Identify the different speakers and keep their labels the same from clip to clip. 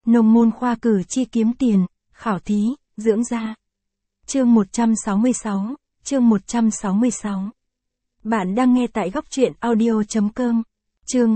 Speaker 1: Nông môn khoa cử chi kiếm tiền, khảo thí, dưỡng da. Chương 166, chương 166. Bạn đang nghe tại góc truyện audio.com. Chương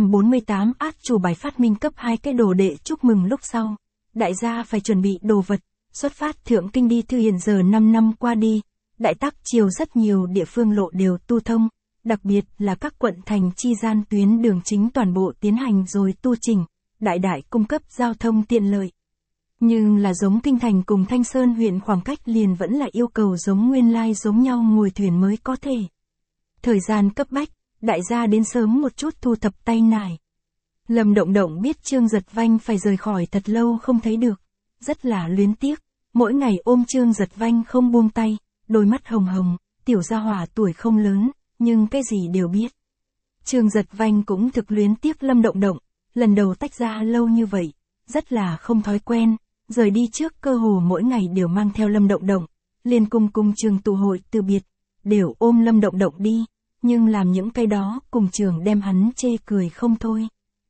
Speaker 1: 248 át chủ bài phát minh cấp 2 cái đồ đệ chúc mừng lúc sau. Đại gia phải chuẩn bị đồ vật, xuất phát thượng kinh đi Thư hiện giờ 5 năm qua đi. Đại tắc chiều rất nhiều địa phương lộ đều tu thông, đặc biệt là các quận thành chi gian tuyến đường chính toàn bộ tiến hành rồi tu chỉnh, đại cung cấp giao thông tiện lợi. Nhưng là giống Kinh Thành cùng Thanh Sơn huyện khoảng cách liền vẫn là yêu cầu giống nguyên lai giống nhau ngồi thuyền mới có thể. Thời gian cấp bách, đại gia đến sớm một chút thu thập tay nải. Lâm Động Động biết Trương Giật Vanh phải rời khỏi thật lâu không thấy được, rất là luyến tiếc, mỗi ngày ôm Trương Giật Vanh không buông tay, đôi mắt hồng hồng, tiểu gia hỏa tuổi không lớn, nhưng cái gì đều biết. Trương Giật Vanh cũng thực luyến tiếc Lâm Động Động, lần đầu tách ra lâu như vậy, rất là không thói quen, rời đi trước cơ hồ mỗi ngày đều mang theo Lâm Động Động, liền cùng trường tụ hội từ biệt, đều ôm Lâm Động Động đi, nhưng làm những cái đó cùng trường đem hắn chê cười không thôi.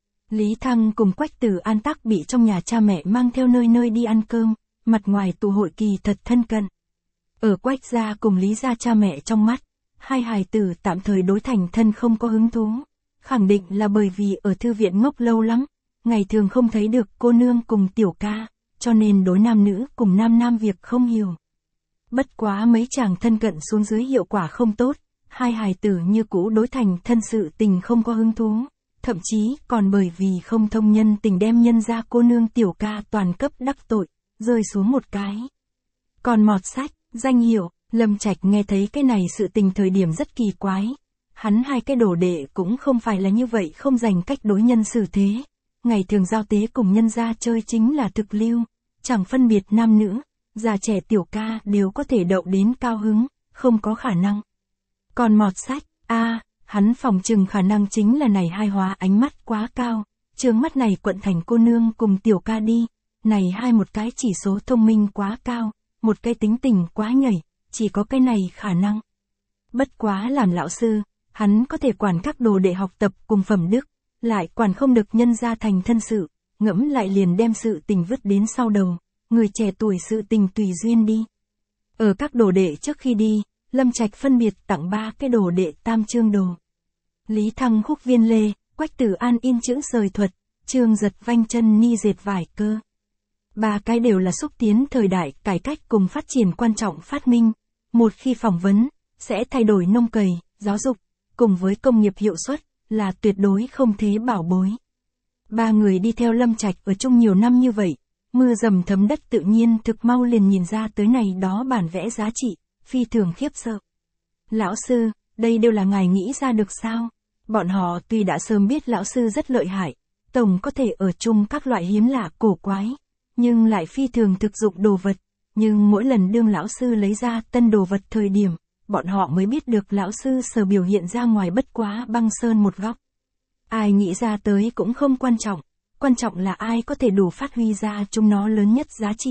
Speaker 1: Lý Thăng cùng Quách Tử An tắc bị trong nhà cha mẹ mang theo nơi đi ăn cơm, mặt ngoài tụ hội kỳ thật thân cận. Ở Quách gia cùng Lý gia cha mẹ trong mắt, hai hài tử tạm thời đối thành thân không có hứng thú, khẳng định là bởi vì ở thư viện ngốc lâu lắm, ngày thường không thấy được cô nương cùng tiểu ca, cho nên đối nam nữ cùng nam việc không hiểu. Bất quá mấy chàng thân cận xuống dưới hiệu quả không tốt, hai hài tử như cũ đối thành thân sự tình không có hứng thú, thậm chí còn bởi vì không thông nhân tình đem nhân ra cô nương tiểu ca toàn cấp đắc tội, rơi xuống một cái. Còn mọt sách, danh hiệu, Lâm Trạch nghe thấy cái này sự tình thời điểm rất kỳ quái. Hắn hai cái đồ đệ cũng không phải là như vậy không dành cách đối nhân xử thế. Ngày thường giao tế cùng nhân gia chơi chính là thực lưu, chẳng phân biệt nam nữ, già trẻ tiểu ca đều có thể đậu đến cao hứng, không có khả năng. Còn mọt sách, hắn phòng trừng khả năng chính là này hai hóa ánh mắt quá cao, trướng mắt này quận thành cô nương cùng tiểu ca đi, này hai một cái chỉ số thông minh quá cao, một cái tính tình quá nhảy, chỉ có cái này khả năng. Bất quá làm lão sư, hắn có thể quản các đồ đệ học tập cùng phẩm đức, lại quản không được nhân gia thành thân sự, ngẫm lại liền đem sự tình vứt đến sau đầu, người trẻ tuổi sự tình tùy duyên đi. Ở các đồ đệ trước khi đi, Lâm Trạch phân biệt tặng 3 cái đồ đệ tam chương đồ. Lý Thăng húc viên lê, Quách Tử An in chữ sời thuật, Trương Giật Vanh chân ni dệt vải cơ. 3 cái đều là xúc tiến thời đại cải cách cùng phát triển quan trọng phát minh. Một khi phỏng vấn, sẽ thay đổi nông cày, giáo dục, cùng với công nghiệp hiệu suất, là tuyệt đối không thế bảo bối. 3 người đi theo Lâm Trạch ở chung nhiều năm như vậy, mưa dầm thấm đất tự nhiên thực mau liền nhìn ra tới này đó bản vẽ giá trị, phi thường khiếp sợ. Lão sư, đây đều là ngài nghĩ ra được sao? Bọn họ tuy đã sớm biết lão sư rất lợi hại, tổng có thể ở chung các loại hiếm lạ cổ quái, nhưng lại phi thường thực dụng đồ vật. Nhưng mỗi lần đương lão sư lấy ra tân đồ vật thời điểm, bọn họ mới biết được lão sư sở biểu hiện ra ngoài bất quá băng sơn một góc. Ai nghĩ ra tới cũng không quan trọng là ai có thể đủ phát huy ra chúng nó lớn nhất giá trị.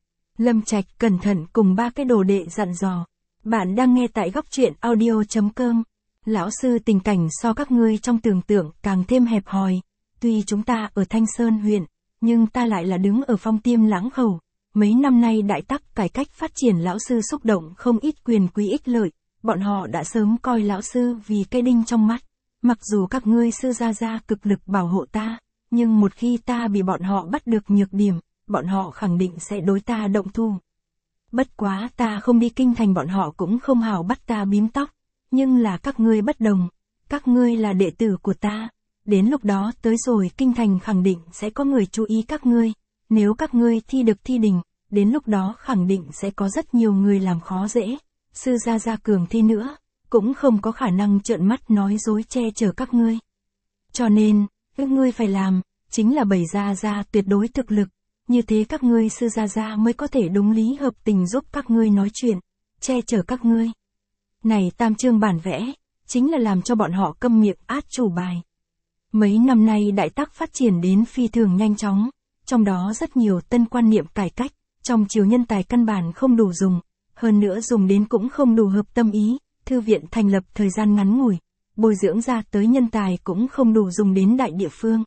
Speaker 1: Lâm Trạch cẩn thận cùng 3 cái đồ đệ dặn dò. Bạn đang nghe tại góc truyện audio.com. Lão sư tình cảnh so các ngươi trong tưởng tượng càng thêm hẹp hòi. Tuy chúng ta ở Thanh Sơn huyện, nhưng ta lại là đứng ở Phong Tiêm Lãng Khẩu. Mấy năm nay đại tắc cải cách phát triển lão sư xúc động không ít quyền quý ích lợi. Bọn họ đã sớm coi lão sư vì cây đinh trong mắt. Mặc dù các ngươi sư gia cực lực bảo hộ ta, nhưng một khi ta bị bọn họ bắt được nhược điểm, bọn họ khẳng định sẽ đối ta động thủ. Bất quá ta không đi kinh thành bọn họ cũng không hảo bắt ta bím tóc, nhưng là các ngươi bất đồng, các ngươi là đệ tử của ta, đến lúc đó tới rồi kinh thành khẳng định sẽ có người chú ý các ngươi, nếu các ngươi thi được thi đình, đến lúc đó khẳng định sẽ có rất nhiều người làm khó dễ, sư gia cường thi nữa, cũng không có khả năng trợn mắt nói dối che chở các ngươi. Cho nên, các ngươi phải làm, chính là bày ra tuyệt đối thực lực. Như thế các ngươi sư gia mới có thể đúng lý hợp tình giúp các ngươi nói chuyện, che chở các ngươi. Này tam chương bản vẽ, chính là làm cho bọn họ câm miệng át chủ bài. Mấy năm nay đại tắc phát triển đến phi thường nhanh chóng, trong đó rất nhiều tân quan niệm cải cách, trong triều nhân tài căn bản không đủ dùng, hơn nữa dùng đến cũng không đủ hợp tâm ý, thư viện thành lập thời gian ngắn ngủi, bồi dưỡng ra tới nhân tài cũng không đủ dùng đến đại địa phương.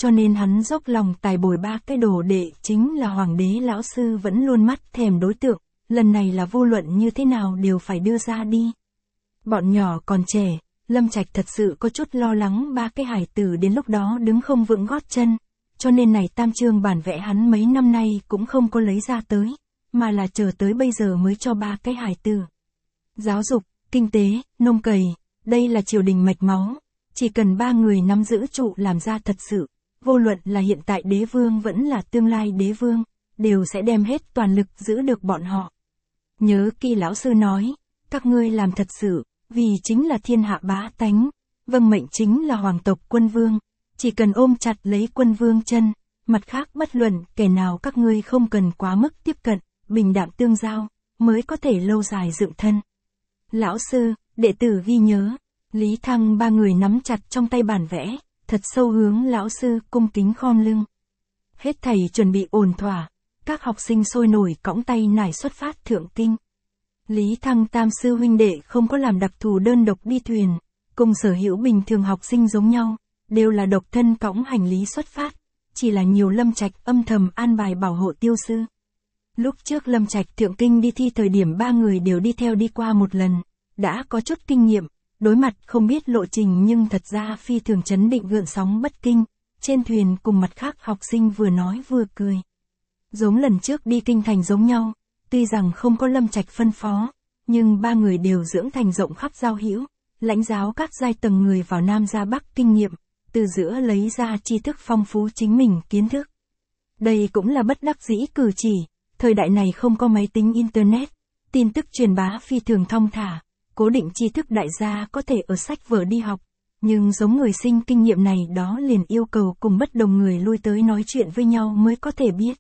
Speaker 1: cho nên hắn dốc lòng tài bồi ba cái đồ đệ chính là hoàng đế lão sư vẫn luôn mắt thèm đối tượng, lần này là vô luận như thế nào đều phải đưa ra đi. Bọn nhỏ còn trẻ, Lâm Trạch thật sự có chút lo lắng ba cái hài tử đến lúc đó đứng không vững gót chân, cho nên này tam chương bản vẽ hắn mấy năm nay cũng không có lấy ra tới, mà là chờ tới bây giờ mới cho ba cái hài tử. Giáo dục, kinh tế, nông cày, đây là triều đình mạch máu, chỉ cần ba người nắm giữ trụ làm ra thật sự, vô luận là hiện tại đế vương vẫn là tương lai đế vương, đều sẽ đem hết toàn lực giữ được bọn họ. Nhớ kỹ lão sư nói, các ngươi làm thật sự, vì chính là thiên hạ bá tánh, vâng mệnh chính là hoàng tộc quân vương, chỉ cần ôm chặt lấy quân vương chân, mặt khác bất luận kẻ nào các ngươi không cần quá mức tiếp cận, bình đẳng tương giao, mới có thể lâu dài dựng thân. Lão sư, đệ tử ghi nhớ. Lý Thăng ba người nắm chặt trong tay bản vẽ, thật sâu hướng lão sư cung kính khom lưng. Hết thầy chuẩn bị ổn thỏa, các học sinh sôi nổi cõng tay nải xuất phát thượng kinh. Lý Thăng tam sư huynh đệ không có làm đặc thù đơn độc đi thuyền, cùng sở hữu bình thường học sinh giống nhau, đều là độc thân cõng hành lý xuất phát, chỉ là nhiều Lâm Trạch âm thầm an bài bảo hộ tiêu sư. Lúc trước Lâm Trạch thượng kinh đi thi thời điểm ba người đều đi theo đi qua một lần, đã có chút kinh nghiệm. Đối mặt không biết lộ trình nhưng thật ra phi thường chấn định gợn sóng bất kinh, trên thuyền cùng mặt khác học sinh vừa nói vừa cười. Giống lần trước đi kinh thành giống nhau, tuy rằng không có Lâm Trạch phân phó, nhưng ba người đều dưỡng thành rộng khắp giao hữu, lãnh giáo các giai tầng người vào Nam ra Bắc kinh nghiệm, từ giữa lấy ra tri thức phong phú chính mình kiến thức. Đây cũng là bất đắc dĩ cử chỉ, thời đại này không có máy tính internet, tin tức truyền bá phi thường thong thả. Cố định tri thức đại gia có thể ở sách vở đi học, nhưng giống người sinh kinh nghiệm này đó liền yêu cầu cùng bất đồng người lui tới nói chuyện với nhau mới có thể biết.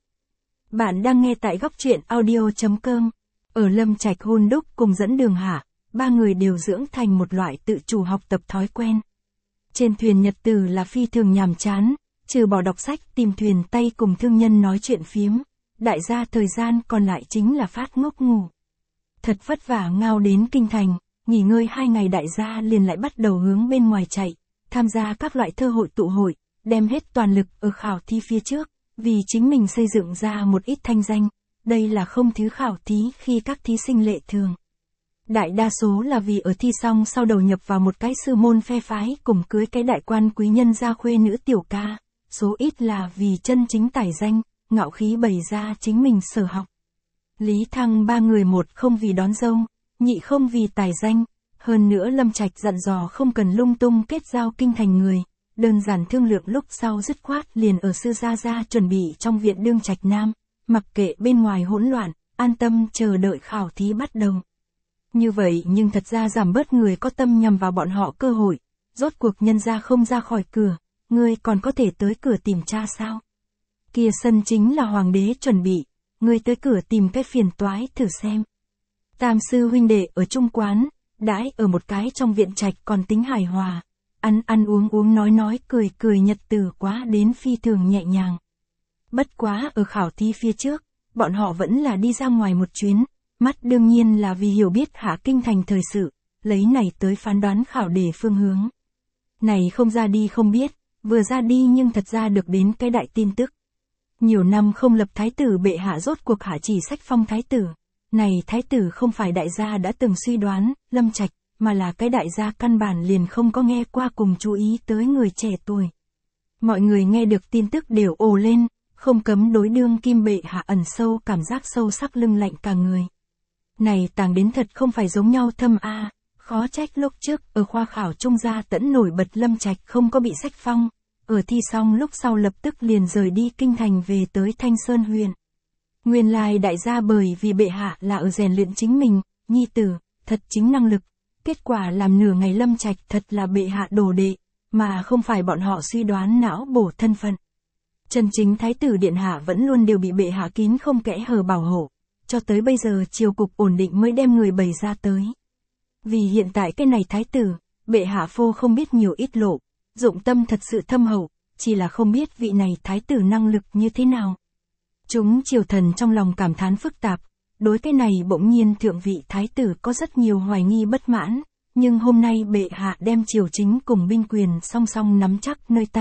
Speaker 1: Bạn đang nghe tại góc truyện audio.com. Ở Lâm Trạch hôn đúc cùng dẫn đường hạ, ba người đều dưỡng thành một loại tự chủ học tập thói quen. Trên thuyền nhật từ là phi thường nhàm chán, trừ bỏ đọc sách tìm thuyền tay cùng thương nhân nói chuyện phiếm, đại gia thời gian còn lại chính là phát ngốc ngủ. Thật vất vả ngao đến kinh thành, nghỉ ngơi 2 ngày đại gia liền lại bắt đầu hướng bên ngoài chạy, tham gia các loại thơ hội tụ hội, đem hết toàn lực ở khảo thi phía trước, vì chính mình xây dựng ra một ít thanh danh, đây là không thứ khảo thí khi các thí sinh lệ thường. Đại đa số là vì ở thi xong sau đầu nhập vào một cái sư môn phe phái cùng cưới cái đại quan quý nhân gia khuê nữ tiểu ca, số ít là vì chân chính tài danh, ngạo khí bày ra chính mình sở học. Lý Thăng ba người một không vì đón dâu, nhị không vì tài danh, hơn nữa Lâm Trạch dặn dò không cần lung tung kết giao kinh thành người, đơn giản thương lượng lúc sau dứt khoát liền ở sư gia chuẩn bị trong viện đương Trạch Nam, mặc kệ bên ngoài hỗn loạn, an tâm chờ đợi khảo thí bắt đầu. Như vậy nhưng thật ra giảm bớt người có tâm nhằm vào bọn họ cơ hội, rốt cuộc nhân gia không ra khỏi cửa, ngươi còn có thể tới cửa tìm cha sao? Kia sân chính là hoàng đế chuẩn bị. Ngươi tới cửa tìm cái phiền toái thử xem. Tam sư huynh đệ ở chung quán, đãi ở một cái trong viện trạch còn tính hài hòa, ăn uống nói cười nhật từ quá đến phi thường nhẹ nhàng. Bất quá ở khảo thi phía trước, bọn họ vẫn là đi ra ngoài một chuyến, mắt đương nhiên là vì hiểu biết hạ kinh thành thời sự, lấy này tới phán đoán khảo đề phương hướng. Này không ra đi không biết, vừa ra đi nhưng thật ra được đến cái đại tin tức. Nhiều năm không lập thái tử bệ hạ rốt cuộc hạ chỉ sách phong thái tử. Này thái tử không phải đại gia đã từng suy đoán, Lâm Trạch, mà là cái đại gia căn bản liền không có nghe qua cùng chú ý tới người trẻ tuổi. Mọi người nghe được tin tức đều ồ lên, không cấm đối đương kim bệ hạ ẩn sâu cảm giác sâu sắc lưng lạnh cả người. Này tàng đến thật không phải giống nhau thâm a, khó trách lúc trước ở khoa khảo trung gia tẫn nổi bật Lâm Trạch không có bị sách phong. Ở thi xong lúc sau lập tức liền rời đi kinh thành về tới Thanh Sơn huyện. Nguyên lai đại gia bởi vì bệ hạ là ở rèn luyện chính mình, nhi tử, thật chính năng lực. Kết quả làm nửa ngày Lâm Trạch thật là bệ hạ đồ đệ, mà không phải bọn họ suy đoán não bổ thân phận. Chân chính thái tử điện hạ vẫn luôn đều bị bệ hạ kín không kẽ hở bảo hộ, cho tới bây giờ triều cục ổn định mới đem người bày ra tới. Vì hiện tại cái này thái tử, bệ hạ phô không biết nhiều ít lộ. Dụng tâm thật sự thâm hậu, chỉ là không biết vị này thái tử năng lực như thế nào. Chúng triều thần trong lòng cảm thán phức tạp, đối cái này bỗng nhiên thượng vị thái tử có rất nhiều hoài nghi bất mãn, nhưng hôm nay bệ hạ đem triều chính cùng binh quyền song song nắm chắc nơi tay,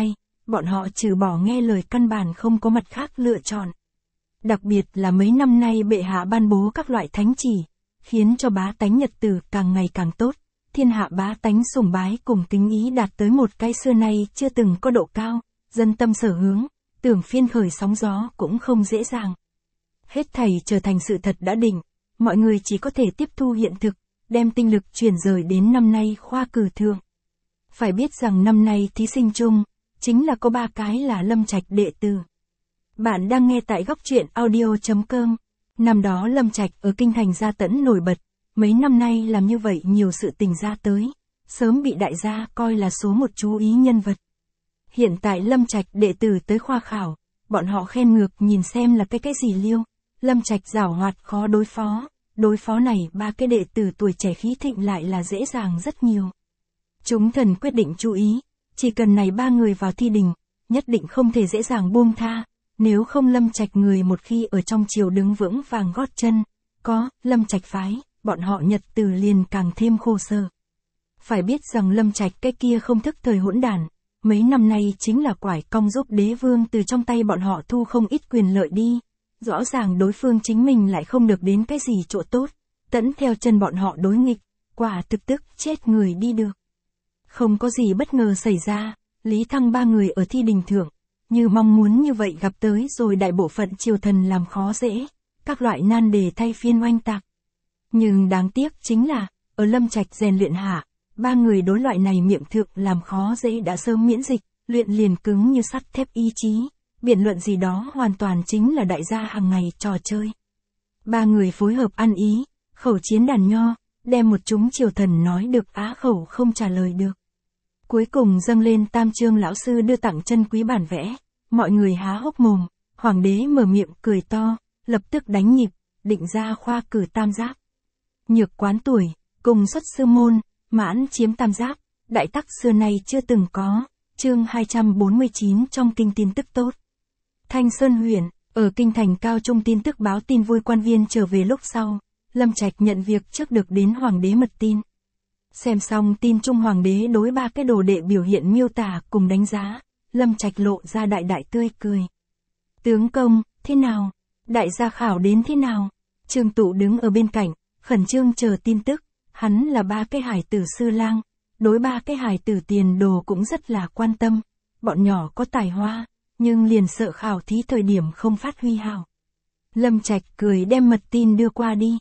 Speaker 1: bọn họ trừ bỏ nghe lời căn bản không có mặt khác lựa chọn. Đặc biệt là mấy năm nay bệ hạ ban bố các loại thánh chỉ, khiến cho bá tánh nhật tử càng ngày càng tốt, thiên hạ bá tánh sùng bái cùng kính ý đạt tới một cái xưa nay chưa từng có độ cao, dân tâm sở hướng, tưởng phiên khởi sóng gió cũng không dễ dàng. Hết thảy trở thành sự thật đã định, mọi người chỉ có thể tiếp thu hiện thực, đem tinh lực chuyển rời đến năm nay khoa cử thượng. Phải biết rằng năm nay thí sinh chung, chính là có 3 cái là Lâm Trạch đệ tử. Bạn đang nghe tại góc truyện audio.com. Năm đó Lâm Trạch ở kinh thành gia tẫn nổi bật, mấy năm nay làm như vậy nhiều sự tình ra tới, sớm bị đại gia coi là số một chú ý nhân vật. Hiện tại Lâm Trạch đệ tử tới khoa khảo, bọn họ khen ngược nhìn xem là cái gì liêu, Lâm Trạch giảo hoạt khó đối phó này 3 cái đệ tử tuổi trẻ khí thịnh lại là dễ dàng rất nhiều. Chúng thần quyết định chú ý, chỉ cần này 3 người vào thi đình, nhất định không thể dễ dàng buông tha, nếu không Lâm Trạch người một khi ở trong triều đứng vững vàng gót chân, có Lâm Trạch phái, bọn họ nhật từ liền càng thêm khô sở. Phải biết rằng Lâm Trạch cái kia không thức thời hỗn đản, mấy năm nay chính là quải cong giúp đế vương từ trong tay bọn họ thu không ít quyền lợi đi, rõ ràng đối phương chính mình lại không được đến cái gì chỗ tốt, tẫn theo chân bọn họ đối nghịch, quả thực tức chết người đi được. Không có gì bất ngờ xảy ra, Lý Thăng 3 người ở thi đình thượng, như mong muốn như vậy gặp tới rồi đại bộ phận triều thần làm khó dễ, các loại nan đề thay phiên oanh tạc. Nhưng đáng tiếc chính là, ở Lâm Trạch rèn luyện hạ, 3 người đối loại này miệng thượng làm khó dễ đã sớm miễn dịch, luyện liền cứng như sắt thép ý chí, biện luận gì đó hoàn toàn chính là đại gia hàng ngày trò chơi. 3 người phối hợp ăn ý, khẩu chiến đàn nho, đem một chúng triều thần nói được á khẩu không trả lời được. Cuối cùng dâng lên Tam Trương lão sư đưa tặng chân quý bản vẽ, mọi người há hốc mồm, hoàng đế mở miệng cười to, lập tức đánh nhịp, định ra khoa cử tam giáp. Nhược quán tuổi, cùng xuất sư môn, mãn chiếm tam giáp, đại tắc xưa nay chưa từng có, chương 249 trong kinh tin tức tốt. Thanh Sơn huyện, ở kinh thành cao trung tin tức báo tin vui quan viên trở về lúc sau, Lâm Trạch nhận việc trước được đến hoàng đế mật tin. Xem xong tin trung hoàng đế đối 3 cái đồ đệ biểu hiện miêu tả cùng đánh giá, Lâm Trạch lộ ra đại tươi cười. Tướng công, thế nào? Đại gia khảo đến thế nào? Trương Tụ đứng ở bên cạnh, khẩn trương chờ tin tức, hắn là 3 cái hải tử sư lang, đối 3 cái hải tử tiền đồ cũng rất là quan tâm, bọn nhỏ có tài hoa, nhưng liền sợ khảo thí thời điểm không phát huy hảo. Lâm Trạch cười đem mật tin đưa qua đi,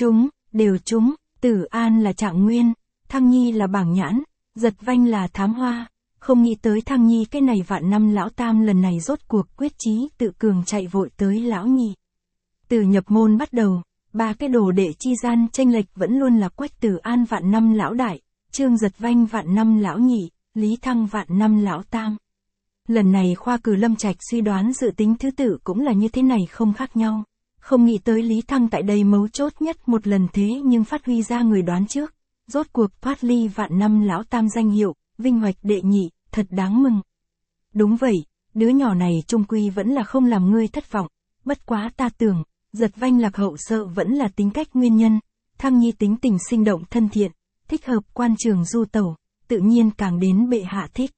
Speaker 1: đều trúng, Tử An là trạng nguyên, Thăng Nhi là bảng nhãn, Giật Vanh là thám hoa, không nghĩ tới Thăng Nhi cái này vạn năm lão tam lần này rốt cuộc quyết chí tự cường chạy vội tới lão nhị. Từ nhập môn bắt đầu, 3 cái đồ đệ chi gian chênh lệch vẫn luôn là Quách Tử An vạn năm lão đại, Trương Giật Vanh vạn năm lão nhị, Lý Thăng vạn năm lão tam. Lần này khoa cử Lâm Trạch suy đoán dự tính thứ tự cũng là như thế này không khác nhau. Không nghĩ tới Lý Thăng tại đây mấu chốt nhất một lần thế nhưng phát huy ra người đoán trước. Rốt cuộc thoát ly vạn năm lão tam danh hiệu, vinh hoạch đệ nhị, thật đáng mừng. Đúng vậy, đứa nhỏ này trung quy vẫn là không làm ngươi thất vọng. Bất quá ta tưởng, Giật Vanh lạc hậu sợ vẫn là tính cách nguyên nhân. Thăng Nhi tính tình sinh động thân thiện, thích hợp quan trường du tẩu, tự nhiên càng đến bệ hạ thích.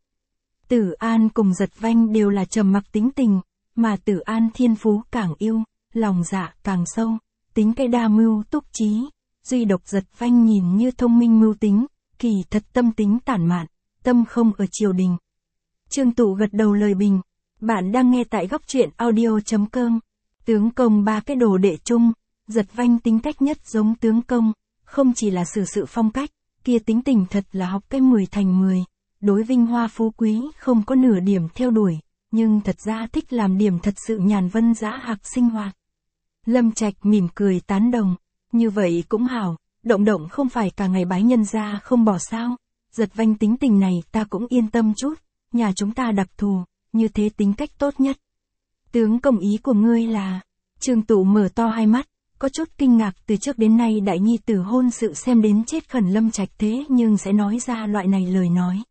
Speaker 1: Tử An cùng Giật Vanh đều là trầm mặc tính tình, mà Tử An thiên phú càng yêu, lòng dạ càng sâu, tính cái đa mưu túc trí, duy độc Giật Vanh nhìn như thông minh mưu tính, kỳ thật tâm tính tản mạn, tâm không ở triều đình. Trương Tụ gật đầu lời bình, bạn đang nghe tại góc truyện audio.com. Tướng công 3 cái đồ đệ chung, Giật Vanh tính cách nhất giống tướng công, không chỉ là xử sự phong cách, kia tính tình thật là học cái 10 thành 10. Đối vinh hoa phú quý không có nửa điểm theo đuổi, nhưng thật ra thích làm điểm thật sự nhàn vân dã hạc sinh hoạt. Lâm Trạch mỉm cười tán đồng, như vậy cũng hảo, động không phải cả ngày bái nhân ra không bỏ sao. Giật Vanh tính tình này ta cũng yên tâm chút, nhà chúng ta đặc thù, như thế tính cách tốt nhất. Tướng công ý của ngươi là, Trương Tụ mở to hai mắt, có chút kinh ngạc từ trước đến nay đại nhi tử hôn sự xem đến chết khẩn Lâm Trạch thế nhưng sẽ nói ra loại này lời nói.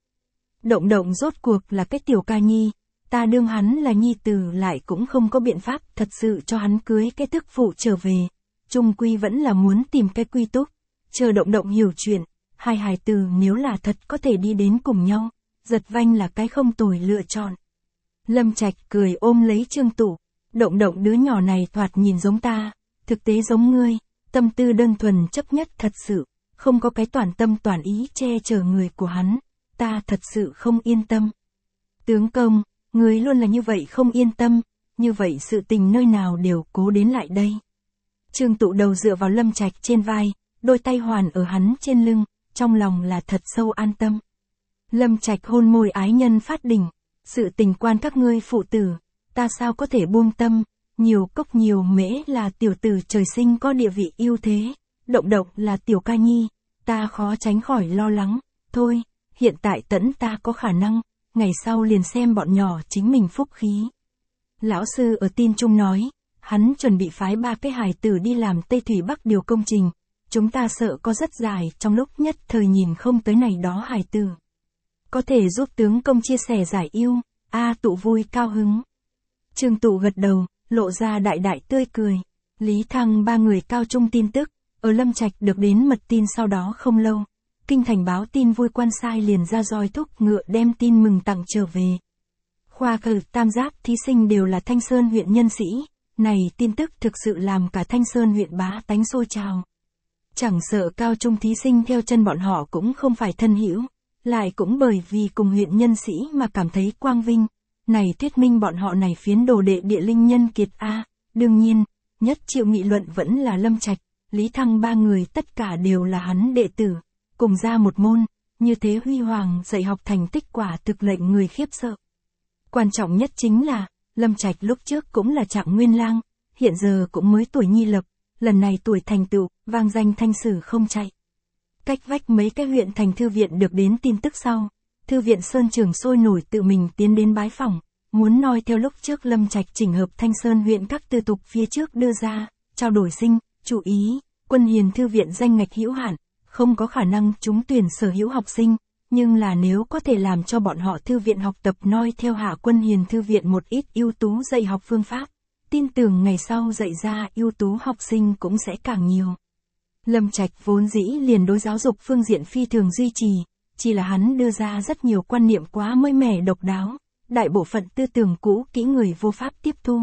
Speaker 1: Động rốt cuộc là cái tiểu ca nhi, ta đương hắn là nhi tử lại cũng không có biện pháp thật sự cho hắn cưới cái thức phụ trở về, chung quy vẫn là muốn tìm cái quy túc, chờ Động hiểu chuyện, hai hài tử nếu là thật có thể đi đến cùng nhau, Giật Vanh là cái không tồi lựa chọn. Lâm Trạch cười ôm lấy Trương Tụ, động động đứa nhỏ này thoạt nhìn giống ta, thực tế giống ngươi, tâm tư đơn thuần chấp nhất thật sự, không có cái toàn tâm toàn ý che chở người của hắn, ta thật sự không yên tâm. Tướng công, ngươi luôn là như vậy không yên tâm, như vậy sự tình nơi nào đều cố đến lại đây. Trương Tụ đầu dựa vào Lâm Trạch trên vai, đôi tay hoàn ở hắn trên lưng, trong lòng là thật sâu an tâm. Lâm Trạch hôn môi ái nhân phát đỉnh, sự tình quan các ngươi phụ tử, ta sao có thể buông tâm, nhiều cốc nhiều mễ là tiểu tử trời sinh có địa vị ưu thế, động động là tiểu ca nhi, ta khó tránh khỏi lo lắng, thôi, hiện tại tẫn ta có khả năng, ngày sau liền xem bọn nhỏ chính mình phúc khí. Lão sư ở tin chung nói, hắn chuẩn bị phái 3 cái hài tử đi làm Tây Thủy Bắc điều công trình, chúng ta sợ có rất dài trong lúc nhất thời nhìn không tới này đó hài tử. Có thể giúp tướng công chia sẻ giải ưu, Tụ vui cao hứng. Trương Tụ gật đầu, lộ ra đại đại tươi cười. Lý Thăng 3 người cao trung tin tức, ở Lâm Trạch được đến mật tin sau đó không lâu. Kinh thành báo tin vui quan sai liền ra roi thúc ngựa đem tin mừng tặng trở về. Khoa cử tam giáp thí sinh đều là Thanh Sơn huyện nhân sĩ, này tin tức thực sự làm cả Thanh Sơn huyện bá tánh sôi trào. Chẳng sợ cao trung thí sinh theo chân bọn họ cũng không phải thân hữu, lại cũng bởi vì cùng huyện nhân sĩ mà cảm thấy quang vinh, này thuyết minh bọn họ này phiến đồ đệ địa linh nhân kiệt a. Đương nhiên, nhất chịu nghị luận vẫn là Lâm Trạch, Lý Thăng 3 người tất cả đều là hắn đệ tử, cùng ra một môn, như thế huy hoàng dạy học thành tích quả thực lệnh người khiếp sợ. Quan trọng nhất chính là, Lâm Trạch lúc trước cũng là Trạng Nguyên Lang, hiện giờ cũng mới tuổi nhi lập, lần này tuổi thành tựu, vang danh thanh sử không chạy. Cách vách mấy cái huyện thành thư viện được đến tin tức sau, thư viện Sơn Trường sôi nổi tự mình tiến đến bái phỏng, muốn noi theo lúc trước Lâm Trạch chỉnh hợp Thanh Sơn huyện các tư tục phía trước đưa ra, trao đổi sinh, chú ý, Quân Hiền thư viện danh ngạch hữu hạn, không có khả năng trúng tuyển sở hữu học sinh, nhưng là nếu có thể làm cho bọn họ thư viện học tập noi theo Hạ Quân Hiền thư viện một ít ưu tú dạy học phương pháp, tin tưởng ngày sau dạy ra ưu tú học sinh cũng sẽ càng nhiều. Lâm Trạch vốn dĩ liền đối giáo dục phương diện phi thường duy trì, chỉ là hắn đưa ra rất nhiều quan niệm quá mới mẻ độc đáo, đại bộ phận tư tưởng cũ kỹ người vô pháp tiếp thu.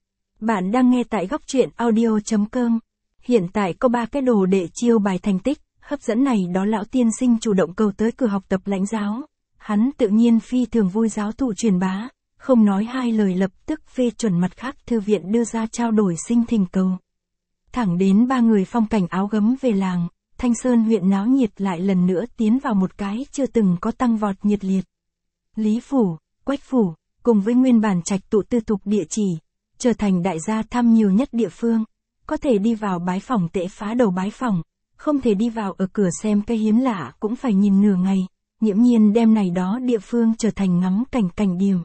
Speaker 1: Bạn đang nghe tại góc truyện audio.com. Hiện tại có 3 cái đồ đệ chiêu bài thành tích, hấp dẫn này đó lão tiên sinh chủ động cầu tới cửa học tập lãnh giáo. Hắn tự nhiên phi thường vui giáo thụ truyền bá, không nói hai lời lập tức phê chuẩn mặt khác thư viện đưa ra trao đổi sinh thỉnh cầu. Thẳng đến 3 người phong cảnh áo gấm về làng, Thanh Sơn huyện náo nhiệt lại lần nữa tiến vào một cái chưa từng có tăng vọt nhiệt liệt. Lý Phủ, Quách Phủ, cùng với nguyên bản trạch tụ tư thục địa chỉ, trở thành đại gia thăm nhiều nhất địa phương, có thể đi vào bái phỏng tễ phá đầu bái phỏng, không thể đi vào ở cửa xem cây hiếm lạ cũng phải nhìn nửa ngày, nghiễm nhiên đem này đó địa phương trở thành ngắm cảnh cảnh điểm.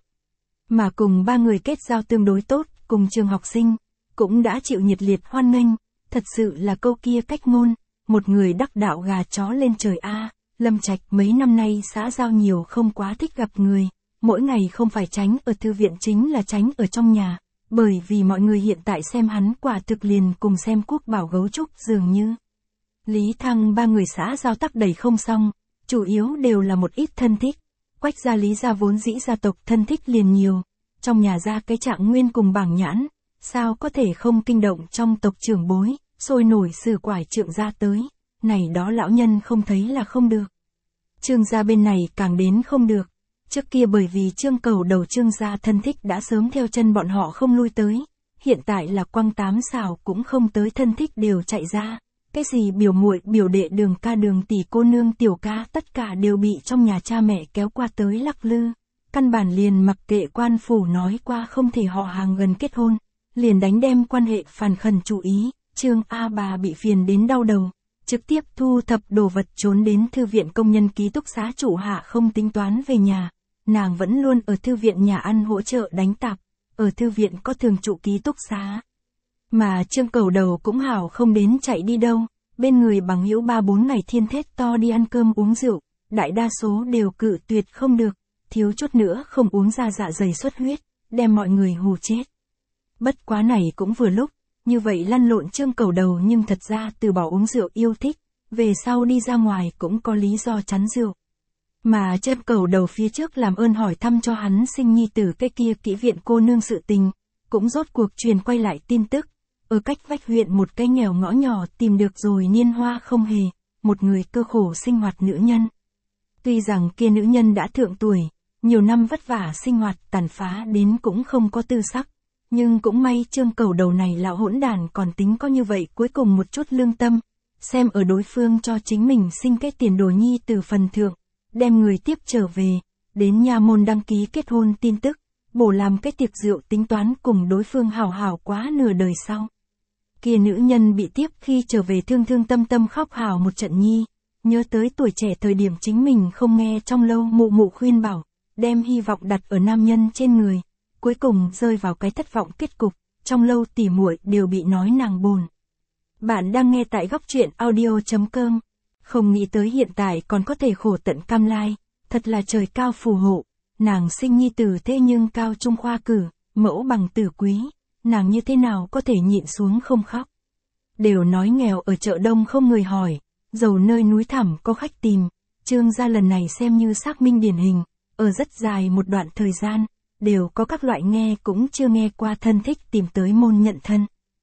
Speaker 1: Mà cùng 3 người kết giao tương đối tốt, cùng trường học sinh, cũng đã chịu nhiệt liệt hoan nghênh, thật sự là câu kia cách ngôn, một người đắc đạo gà chó lên trời a. Lâm Trạch mấy năm nay xã giao nhiều không quá thích gặp người, mỗi ngày không phải tránh ở thư viện chính là tránh ở trong nhà, bởi vì mọi người hiện tại xem hắn quả thực liền cùng xem quốc bảo gấu trúc dường như. Lý Thăng 3 người xã giao tắc đầy không xong, chủ yếu đều là một ít thân thích, Quách gia Lý gia vốn dĩ gia tộc thân thích liền nhiều, trong nhà ra cái Trạng Nguyên cùng Bảng Nhãn, sao có thể không kinh động trong tộc trưởng bối, sôi nổi sử quải Trượng gia tới, này đó lão nhân không thấy là không được. Trương gia bên này càng đến không được, trước kia bởi vì Trương Cầu đầu Trương gia thân thích đã sớm theo chân bọn họ không lui tới, hiện tại là Quang Tám xảo cũng không tới thân thích đều chạy ra, cái gì biểu muội biểu đệ Đường ca Đường tỷ cô nương tiểu ca tất cả đều bị trong nhà cha mẹ kéo qua tới lắc lư, căn bản liền mặc kệ quan phủ nói qua không thể họ hàng gần kết hôn, liền đánh đem quan hệ phàn khẩn chú ý, Trương A bà bị phiền đến đau đầu, trực tiếp thu thập đồ vật trốn đến thư viện công nhân ký túc xá chủ hạ không tính toán về nhà, nàng vẫn luôn ở thư viện nhà ăn hỗ trợ đánh tạp, ở thư viện có thường trụ ký túc xá. Mà Trương Cầu đầu cũng hảo không đến chạy đi đâu, bên người bằng hữu 3-4 ngày thiên thết to đi ăn cơm uống rượu, đại đa số đều cự tuyệt không được, thiếu chút nữa không uống ra dạ dày xuất huyết, đem mọi người hù chết. Bất quá này cũng vừa lúc, như vậy lăn lộn Trương Cầu đầu nhưng thật ra từ bỏ uống rượu yêu thích, về sau đi ra ngoài cũng có lý do chắn rượu. Mà châm cầu đầu phía trước làm ơn hỏi thăm cho hắn sinh nhi tử cái kia kỹ viện cô nương sự tình, cũng rốt cuộc truyền quay lại tin tức, ở cách vách huyện một cái nghèo ngõ nhỏ tìm được rồi niên hoa không hề, một người cơ khổ sinh hoạt nữ nhân. Tuy rằng kia nữ nhân đã thượng tuổi, nhiều năm vất vả sinh hoạt tàn phá đến cũng không có tư sắc, nhưng cũng may trương cầu đầu này lão hỗn đàn còn tính có như vậy cuối cùng một chút lương tâm, xem ở đối phương cho chính mình sinh cái tiền đồ nhi từ phần thượng, đem người tiếp trở về, đến nha môn đăng ký kết hôn tin tức, bổ làm cái tiệc rượu tính toán cùng đối phương hào hào quá nửa đời sau. Kia nữ nhân bị tiếp khi trở về thương thương tâm tâm khóc hào một trận nhi, nhớ tới tuổi trẻ thời điểm chính mình không nghe trong lâu mụ mụ khuyên bảo, đem hy vọng đặt ở nam nhân trên người, cuối cùng rơi vào cái thất vọng kết cục, trong lâu tỉ muội đều bị nói nàng bồn. Bạn đang nghe tại góc truyện audio.com, không nghĩ tới hiện tại còn có thể khổ tận cam lai, thật là trời cao phù hộ, nàng sinh nhi tử thế nhưng cao trung khoa cử, mẫu bằng tử quý, nàng như thế nào có thể nhịn xuống không khóc. Đều nói nghèo ở chợ đông không người hỏi, giàu nơi núi thẳm có khách tìm, Trương gia lần này xem như xác minh điển hình, ở rất dài một đoạn thời gian, đều có các loại nghe cũng chưa nghe qua thân thích tìm tới môn nhận thân.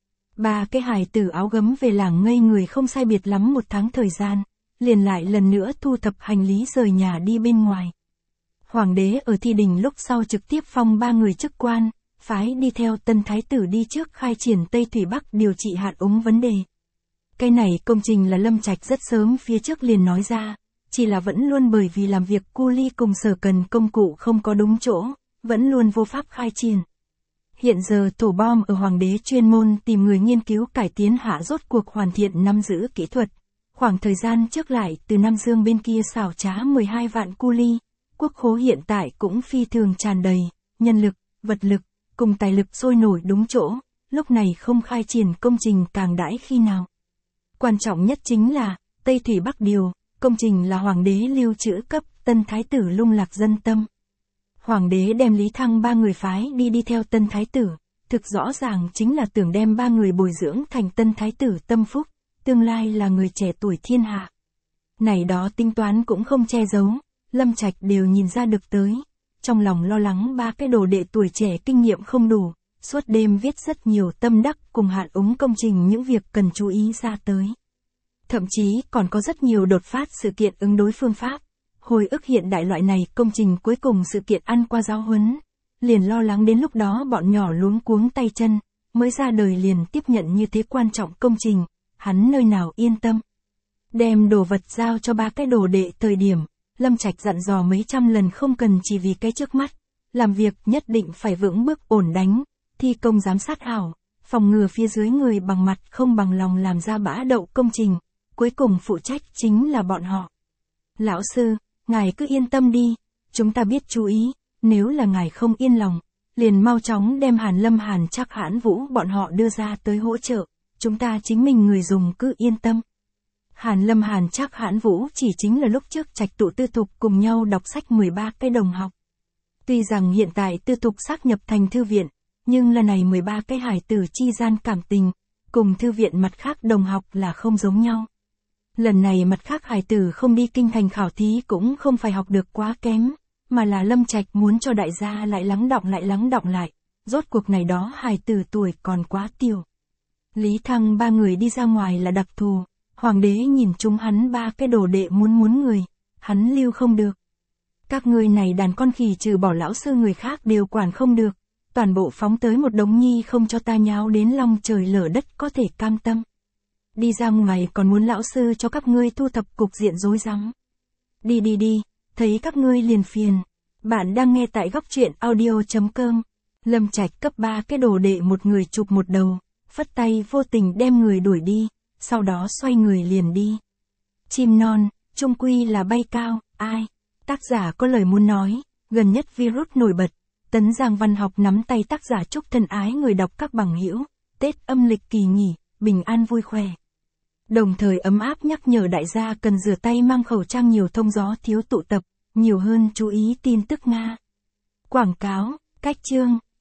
Speaker 1: Ba cái hài tử áo gấm về làng ngây người không sai biệt lắm một tháng thời gian, liền lại lần nữa thu thập hành lý rời nhà đi bên ngoài. Hoàng đế ở thi đình lúc sau trực tiếp phong 3 người chức quan, phái đi theo tân thái tử đi trước khai triển Tây Thủy Bắc điều trị hạn úng vấn đề. Cái này công trình là Lâm Trạch rất sớm phía trước liền nói ra, chỉ là vẫn luôn bởi vì làm việc cu ly cùng sở cần công cụ không có đúng chỗ, vẫn luôn vô pháp khai triển. Hiện giờ thổ bom ở hoàng đế chuyên môn tìm người nghiên cứu cải tiến hạ rốt cuộc hoàn thiện nắm giữ kỹ thuật. Khoảng thời gian trước lại từ Nam Dương bên kia xảo trá 12 vạn cu ly, quốc khố hiện tại cũng phi thường tràn đầy, nhân lực, vật lực, cùng tài lực sôi nổi đúng chỗ, lúc này không khai triển công trình càng đãi khi nào. Quan trọng nhất chính là, Tây Thủy Bắc điều, công trình là hoàng đế lưu trữ cấp, tân thái tử lung lạc dân tâm. Hoàng đế đem Lý Thăng 3 người phái đi theo tân thái tử, thực rõ ràng chính là tưởng đem 3 người bồi dưỡng thành tân thái tử tâm phúc, tương lai là người trẻ tuổi thiên hạ. Này đó tính toán cũng không che giấu, Lâm Trạch đều nhìn ra được tới, trong lòng lo lắng 3 cái đồ đệ tuổi trẻ kinh nghiệm không đủ, suốt đêm viết rất nhiều tâm đắc cùng hạn úng công trình những việc cần chú ý ra tới. Thậm chí còn có rất nhiều đột phát sự kiện ứng đối phương pháp. Hồi ức hiện đại loại này công trình cuối cùng sự kiện ăn qua giáo huấn, liền lo lắng đến lúc đó bọn nhỏ luống cuống tay chân, mới ra đời liền tiếp nhận như thế quan trọng công trình, hắn nơi nào yên tâm. Đem đồ vật giao cho 3 cái đồ đệ thời điểm, Lâm Trạch dặn dò mấy trăm lần không cần chỉ vì cái trước mắt, làm việc nhất định phải vững bước ổn đánh, thi công giám sát hảo, phòng ngừa phía dưới người bằng mặt không bằng lòng làm ra bã đậu công trình, cuối cùng phụ trách chính là bọn họ. Lão sư, ngài cứ yên tâm đi, chúng ta biết chú ý, nếu là ngài không yên lòng, liền mau chóng đem Hàn Lâm Hàn Trác Hãn Vũ bọn họ đưa ra tới hỗ trợ, chúng ta chính mình người dùng cứ yên tâm. Hàn Lâm Hàn Trác Hãn Vũ chỉ chính là lúc trước Trạch Tụ Tư Thục cùng nhau đọc sách 13 cái đồng học. Tuy rằng hiện tại Tư Thục sáp nhập thành thư viện, nhưng là này 13 cái hài tử chi gian cảm tình, cùng thư viện mặt khác đồng học là không giống nhau. Lần này mặt khác hài tử không đi kinh thành khảo thí cũng không phải học được quá kém, mà là Lâm Trạch muốn cho đại gia lại lắng đọng lại, rốt cuộc này đó hài tử tuổi còn quá tiểu. Lý Thăng 3 người đi ra ngoài là đặc thù, hoàng đế nhìn chúng hắn 3 cái đồ đệ muốn người, hắn lưu không được. Các ngươi này đàn con khỉ trừ bỏ lão sư người khác đều quản không được, toàn bộ phóng tới một đống nhi không cho ta nháo đến long trời lở đất có thể cam tâm. Đi ra ngoài còn muốn lão sư cho các ngươi thu thập cục diện rối rắm. Đi, thấy các ngươi liền phiền. Bạn đang nghe tại góc truyện audio.com. Lâm Trạch cấp 3 cái đồ đệ một người chụp một đầu, phất tay vô tình đem người đuổi đi, sau đó xoay người liền đi. Chim non, chung quy là bay cao, ai? Tác giả có lời muốn nói, gần nhất virus nổi bật, Tấn Giang Văn Học nắm tay tác giả chúc thân ái người đọc các bằng hữu, Tết âm lịch kỳ nghỉ, bình an vui khỏe. Đồng thời ấm áp nhắc nhở đại gia cần rửa tay mang khẩu trang nhiều thông gió thiếu tụ tập, nhiều hơn chú ý tin tức Nga. Quảng cáo, cách chương.